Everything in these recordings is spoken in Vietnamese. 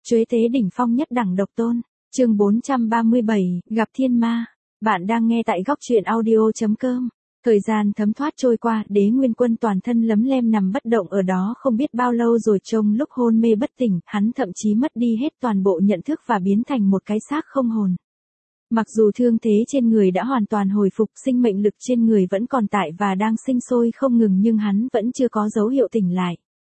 Chuế tế đỉnh phong nhất đẳng độc tôn. Chương 437, gặp thiên ma. Bạn đang nghe tại góc truyện audio.com. Thời gian thấm thoát trôi qua, Đế Nguyên Quân toàn thân lấm lem nằm bất động ở đó không biết bao lâu rồi, trong lúc hôn mê bất tỉnh, hắn thậm chí mất đi hết toàn bộ nhận thức và biến thành một cái xác không hồn. Mặc dù thương thế trên người đã hoàn toàn hồi phục, sinh mệnh lực trên người vẫn còn tại và đang sinh sôi không ngừng, nhưng hắn vẫn chưa có dấu hiệu tỉnh lại.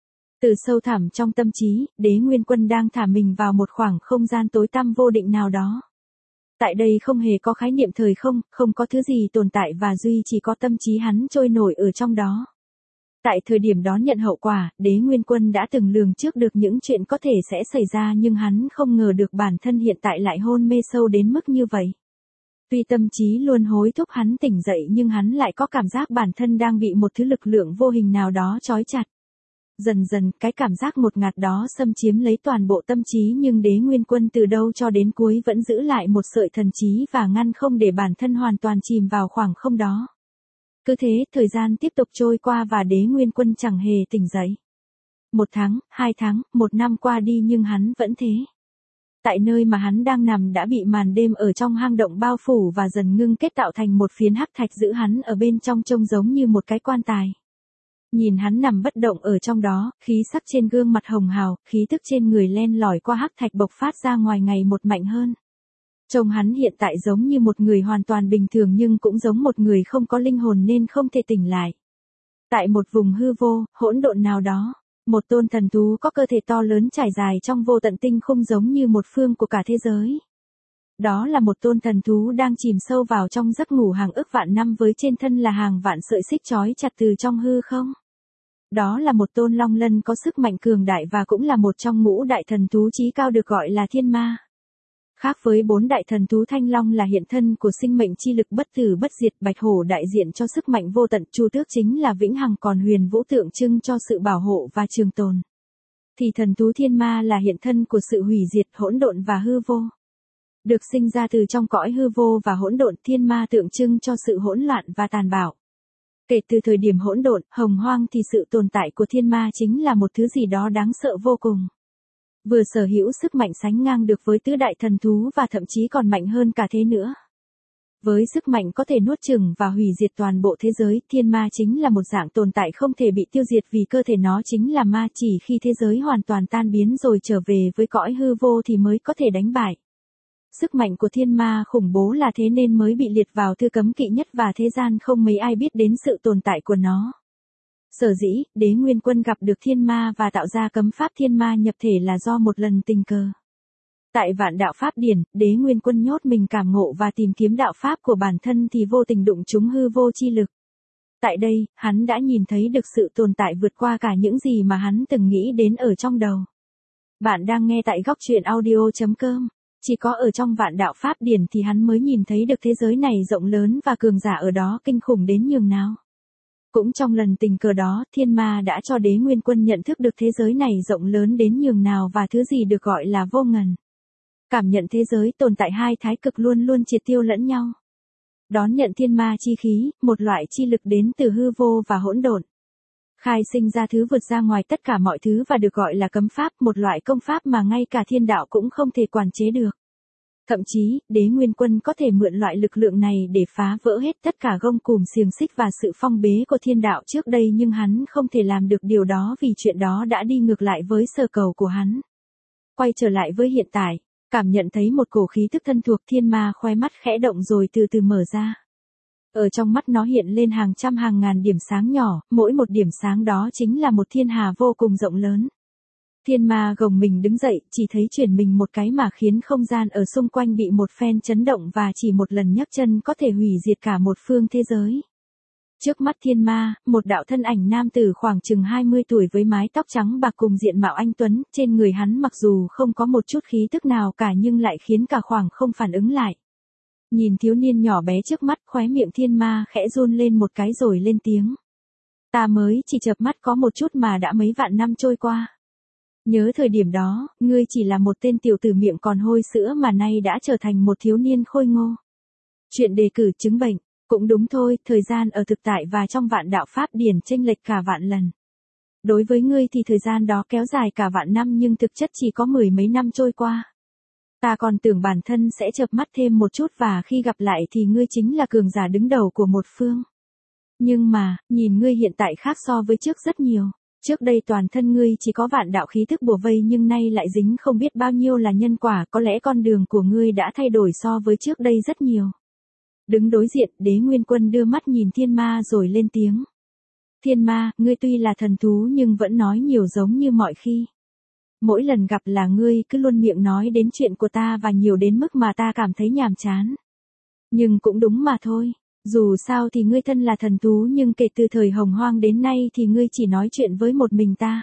Từ sâu thẳm trong tâm trí, Đế Nguyên Quân đang thả mình vào một khoảng không gian tối tăm vô định nào đó. Tại đây không hề có khái niệm thời không, không có thứ gì tồn tại và duy chỉ có tâm trí hắn trôi nổi ở trong đó. Tại thời điểm đó nhận hậu quả, Đế Nguyên Quân đã từng lường trước được những chuyện có thể sẽ xảy ra, nhưng hắn không ngờ được bản thân hiện tại lại hôn mê sâu đến mức như vậy. Tuy tâm trí luôn hối thúc hắn tỉnh dậy, nhưng hắn lại có cảm giác bản thân đang bị một thứ lực lượng vô hình nào đó trói chặt. Dần dần, cái cảm giác ngột ngạt đó xâm chiếm lấy toàn bộ tâm trí, nhưng Đế Nguyên Quân từ đầu cho đến cuối vẫn giữ lại một sợi thần trí và ngăn không để bản thân hoàn toàn chìm vào khoảng không đó. Cứ thế, thời gian tiếp tục trôi qua và Đế Nguyên Quân chẳng hề tỉnh dậy. 1 tháng, 2 tháng, 1 năm qua đi nhưng hắn vẫn thế. Tại nơi mà hắn đang nằm đã bị màn đêm ở trong hang động bao phủ và dần ngưng kết tạo thành một phiến hắc thạch giữ hắn ở bên trong, trông giống như một cái quan tài. Nhìn hắn nằm bất động ở trong đó, khí sắc trên gương mặt hồng hào, khí thức trên người len lỏi qua hắc thạch bộc phát ra ngoài ngày một mạnh hơn. Trông hắn hiện tại giống như một người hoàn toàn bình thường, nhưng cũng giống một người không có linh hồn nên không thể tỉnh lại. Tại một vùng hư vô, hỗn độn nào đó, một tôn thần thú có cơ thể to lớn trải dài trong vô tận tinh không giống như một phương của cả thế giới. Đó là một tôn thần thú đang chìm sâu vào trong giấc ngủ hàng ức vạn năm, với trên thân là hàng vạn sợi xích trói chặt từ trong hư không. Đó là một tôn long lân có sức mạnh cường đại và cũng là một trong ngũ đại thần thú chí cao được gọi là thiên ma. Khác với 4 đại thần thú, thanh long là hiện thân của sinh mệnh chi lực bất tử bất diệt, bạch hổ đại diện cho sức mạnh vô tận, chu tước chính là vĩnh hằng, còn huyền vũ tượng trưng cho sự bảo hộ và trường tồn. Thì thần thú thiên ma là hiện thân của sự hủy diệt, hỗn độn và hư vô. Được sinh ra từ trong cõi hư vô và hỗn độn, thiên ma tượng trưng cho sự hỗn loạn và tàn bạo. Kể từ thời điểm hỗn độn, hồng hoang thì sự tồn tại của thiên ma chính là một thứ gì đó đáng sợ vô cùng. Vừa sở hữu sức mạnh sánh ngang được với tứ đại thần thú và thậm chí còn mạnh hơn cả thế nữa. Với sức mạnh có thể nuốt chửng và hủy diệt toàn bộ thế giới, thiên ma chính là một dạng tồn tại không thể bị tiêu diệt, vì cơ thể nó chính là ma, chỉ khi thế giới hoàn toàn tan biến rồi trở về với cõi hư vô thì mới có thể đánh bại. Sức mạnh của thiên ma khủng bố là thế nên mới bị liệt vào thư cấm kỵ nhất và thế gian không mấy ai biết đến sự tồn tại của nó. Sở dĩ, Đế Nguyên Quân gặp được thiên ma và tạo ra cấm pháp thiên ma nhập thể là do một lần tình cờ. Tại Vạn Đạo Pháp Điển, Đế Nguyên Quân nhốt mình cảm ngộ và tìm kiếm đạo pháp của bản thân thì vô tình đụng trúng hư vô chi lực. Tại đây, hắn đã nhìn thấy được sự tồn tại vượt qua cả những gì mà hắn từng nghĩ đến ở trong đầu. Bạn đang nghe tại góc truyện audio.com. Chỉ có ở trong Vạn Đạo Pháp Điển thì hắn mới nhìn thấy được thế giới này rộng lớn và cường giả ở đó kinh khủng đến nhường nào. Cũng trong lần tình cờ đó, thiên ma đã cho Đế Nguyên Quân nhận thức được thế giới này rộng lớn đến nhường nào và thứ gì được gọi là vô ngần. Cảm nhận thế giới tồn tại hai thái cực luôn luôn triệt tiêu lẫn nhau. Đón nhận thiên ma chi khí, một loại chi lực đến từ hư vô và hỗn độn. Khai sinh ra thứ vượt ra ngoài tất cả mọi thứ và được gọi là cấm pháp, một loại công pháp mà ngay cả thiên đạo cũng không thể quản chế được. Thậm chí, Đế Nguyên Quân có thể mượn loại lực lượng này để phá vỡ hết tất cả gông cùm xiềng xích và sự phong bế của thiên đạo trước đây, nhưng hắn không thể làm được điều đó vì chuyện đó đã đi ngược lại với sở cầu của hắn. Quay trở lại với hiện tại, cảm nhận thấy một cổ khí tức thân thuộc, thiên ma khoe mắt khẽ động rồi từ từ mở ra. Ở trong mắt nó hiện lên hàng trăm hàng ngàn điểm sáng nhỏ, mỗi một điểm sáng đó chính là một thiên hà vô cùng rộng lớn. Thiên ma gồng mình đứng dậy, chỉ thấy chuyển mình một cái mà khiến không gian ở xung quanh bị một phen chấn động và chỉ một lần nhấc chân có thể hủy diệt cả một phương thế giới. Trước mắt thiên ma, một đạo thân ảnh nam tử khoảng chừng 20 tuổi với mái tóc trắng bạc cùng diện mạo anh tuấn, trên người hắn mặc dù không có một chút khí tức nào cả nhưng lại khiến cả khoảng không phản ứng lại. Nhìn thiếu niên nhỏ bé trước mắt, khóe miệng thiên ma khẽ run lên một cái rồi lên tiếng. Ta mới chỉ chợp mắt có một chút mà đã mấy vạn năm trôi qua. Nhớ thời điểm đó, ngươi chỉ là một tên tiểu tử miệng còn hôi sữa mà nay đã trở thành một thiếu niên khôi ngô. Chuyện đề cử chứng bệnh, cũng đúng thôi, thời gian ở thực tại và trong Vạn Đạo Pháp Điển chênh lệch cả vạn lần. Đối với ngươi thì thời gian đó kéo dài cả vạn năm nhưng thực chất chỉ có mười mấy năm trôi qua. Ta còn tưởng bản thân sẽ chợp mắt thêm một chút và khi gặp lại thì ngươi chính là cường giả đứng đầu của một phương. Nhưng mà, nhìn ngươi hiện tại khác so với trước rất nhiều. Trước đây toàn thân ngươi chỉ có vạn đạo khí thức bủa vây nhưng nay lại dính không biết bao nhiêu là nhân quả, có lẽ con đường của ngươi đã thay đổi so với trước đây rất nhiều. Đứng đối diện, Đế Nguyên Quân đưa mắt nhìn thiên ma rồi lên tiếng. Thiên ma, ngươi tuy là thần thú nhưng vẫn nói nhiều giống như mọi khi. Mỗi lần gặp là ngươi cứ luôn miệng nói đến chuyện của ta và nhiều đến mức mà ta cảm thấy nhàm chán. Nhưng cũng đúng mà thôi. Dù sao thì ngươi thân là thần thú nhưng kể từ thời hồng hoang đến nay thì ngươi chỉ nói chuyện với một mình ta.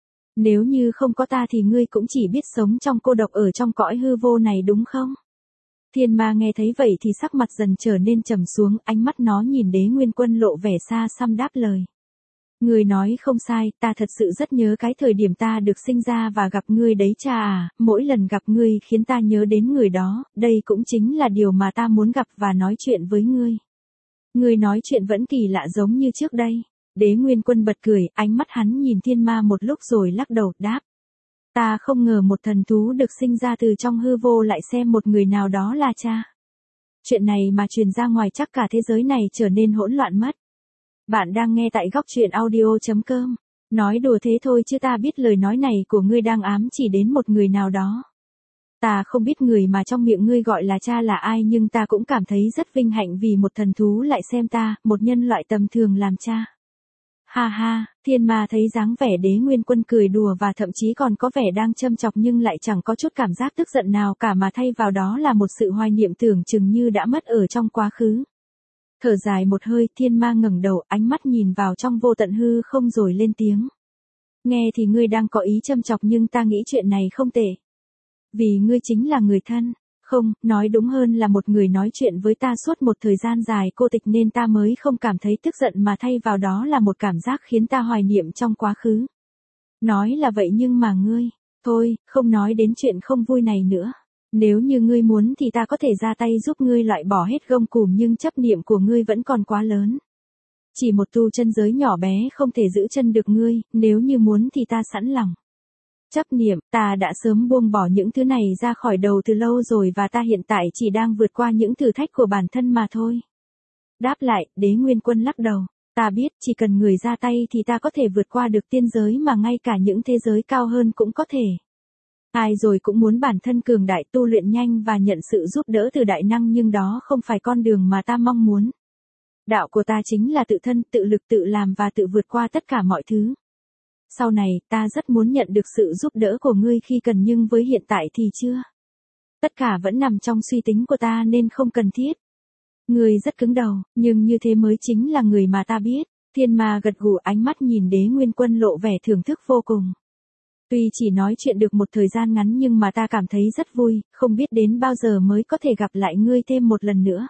Nếu như không có ta thì ngươi cũng chỉ biết sống trong cô độc ở trong cõi hư vô này đúng không? Thiên ma nghe thấy vậy thì sắc mặt dần trở nên trầm xuống, ánh mắt nó nhìn Đế Nguyên Quân lộ vẻ xa xăm đáp lời. Ngươi nói không sai, ta thật sự rất nhớ cái thời điểm ta được sinh ra và gặp ngươi đấy cha à, mỗi lần gặp ngươi khiến ta nhớ đến người đó, đây cũng chính là điều mà ta muốn gặp và nói chuyện với ngươi. Ngươi nói chuyện vẫn kỳ lạ giống như trước đây. Đế Nguyên Quân bật cười, ánh mắt hắn nhìn thiên ma một lúc rồi lắc đầu, đáp. Ta không ngờ một thần thú được sinh ra từ trong hư vô lại xem một người nào đó là cha. Chuyện này mà truyền ra ngoài chắc cả thế giới này trở nên hỗn loạn mất. Bạn đang nghe tại góc truyện audio.com. Nói đùa thế thôi chứ ta biết lời nói này của ngươi đang ám chỉ đến một người nào đó. Ta không biết người mà trong miệng ngươi gọi là cha là ai nhưng ta cũng cảm thấy rất vinh hạnh vì một thần thú lại xem ta, một nhân loại tầm thường làm cha. Ha ha, thiên ma thấy dáng vẻ Đế Nguyên Quân cười đùa và thậm chí còn có vẻ đang châm chọc nhưng lại chẳng có chút cảm giác tức giận nào cả mà thay vào đó là một sự hoài niệm tưởng chừng như đã mất ở trong quá khứ. Thở dài một hơi, thiên ma ngẩng đầu, ánh mắt nhìn vào trong vô tận hư không rồi lên tiếng. Nghe thì ngươi đang có ý châm chọc nhưng ta nghĩ chuyện này không tệ. Vì ngươi chính là người thân, không, nói đúng hơn là một người nói chuyện với ta suốt một thời gian dài cô tịch nên ta mới không cảm thấy tức giận mà thay vào đó là một cảm giác khiến ta hoài niệm trong quá khứ. Nói là vậy nhưng mà ngươi, thôi, không nói đến chuyện không vui này nữa. Nếu như ngươi muốn thì ta có thể ra tay giúp ngươi loại bỏ hết gông cùm nhưng chấp niệm của ngươi vẫn còn quá lớn. Chỉ một tu chân giới nhỏ bé không thể giữ chân được ngươi, nếu như muốn thì ta sẵn lòng. Chấp niệm, ta đã sớm buông bỏ những thứ này ra khỏi đầu từ lâu rồi và ta hiện tại chỉ đang vượt qua những thử thách của bản thân mà thôi. Đáp lại, Đế Nguyên Quân lắc đầu. Ta biết chỉ cần người ra tay thì ta có thể vượt qua được tiên giới mà ngay cả những thế giới cao hơn cũng có thể. Ai rồi cũng muốn bản thân cường đại tu luyện nhanh và nhận sự giúp đỡ từ đại năng nhưng đó không phải con đường mà ta mong muốn. Đạo của ta chính là tự thân, tự lực tự làm và tự vượt qua tất cả mọi thứ. Sau này, ta rất muốn nhận được sự giúp đỡ của ngươi khi cần nhưng với hiện tại thì chưa. Tất cả vẫn nằm trong suy tính của ta nên không cần thiết. Ngươi rất cứng đầu, nhưng như thế mới chính là người mà ta biết. Thiên ma gật gù ánh mắt nhìn Đế Nguyên Quân lộ vẻ thưởng thức vô cùng. Tuy chỉ nói chuyện được một thời gian ngắn nhưng mà ta cảm thấy rất vui, không biết đến bao giờ mới có thể gặp lại ngươi thêm một lần nữa.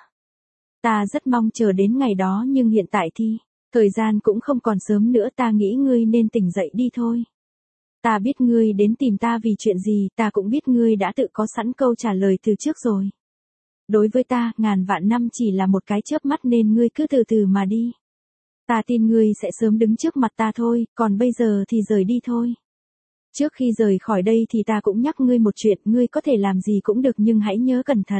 Ta rất mong chờ đến ngày đó nhưng hiện tại thì, thời gian cũng không còn sớm nữa ta nghĩ ngươi nên tỉnh dậy đi thôi. Ta biết ngươi đến tìm ta vì chuyện gì, ta cũng biết ngươi đã tự có sẵn câu trả lời từ trước rồi. Đối với ta, ngàn vạn năm chỉ là một cái chớp mắt nên ngươi cứ từ từ mà đi. Ta tin ngươi sẽ sớm đứng trước mặt ta thôi, còn bây giờ thì rời đi thôi. Trước khi rời khỏi đây thì ta cũng nhắc ngươi một chuyện, ngươi có thể làm gì cũng được nhưng hãy nhớ cẩn thận.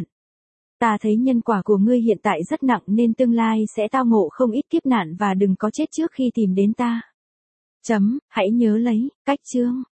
Ta thấy nhân quả của ngươi hiện tại rất nặng nên tương lai sẽ tao ngộ không ít kiếp nạn và đừng có chết trước khi tìm đến ta. Hãy nhớ lấy, cách chương.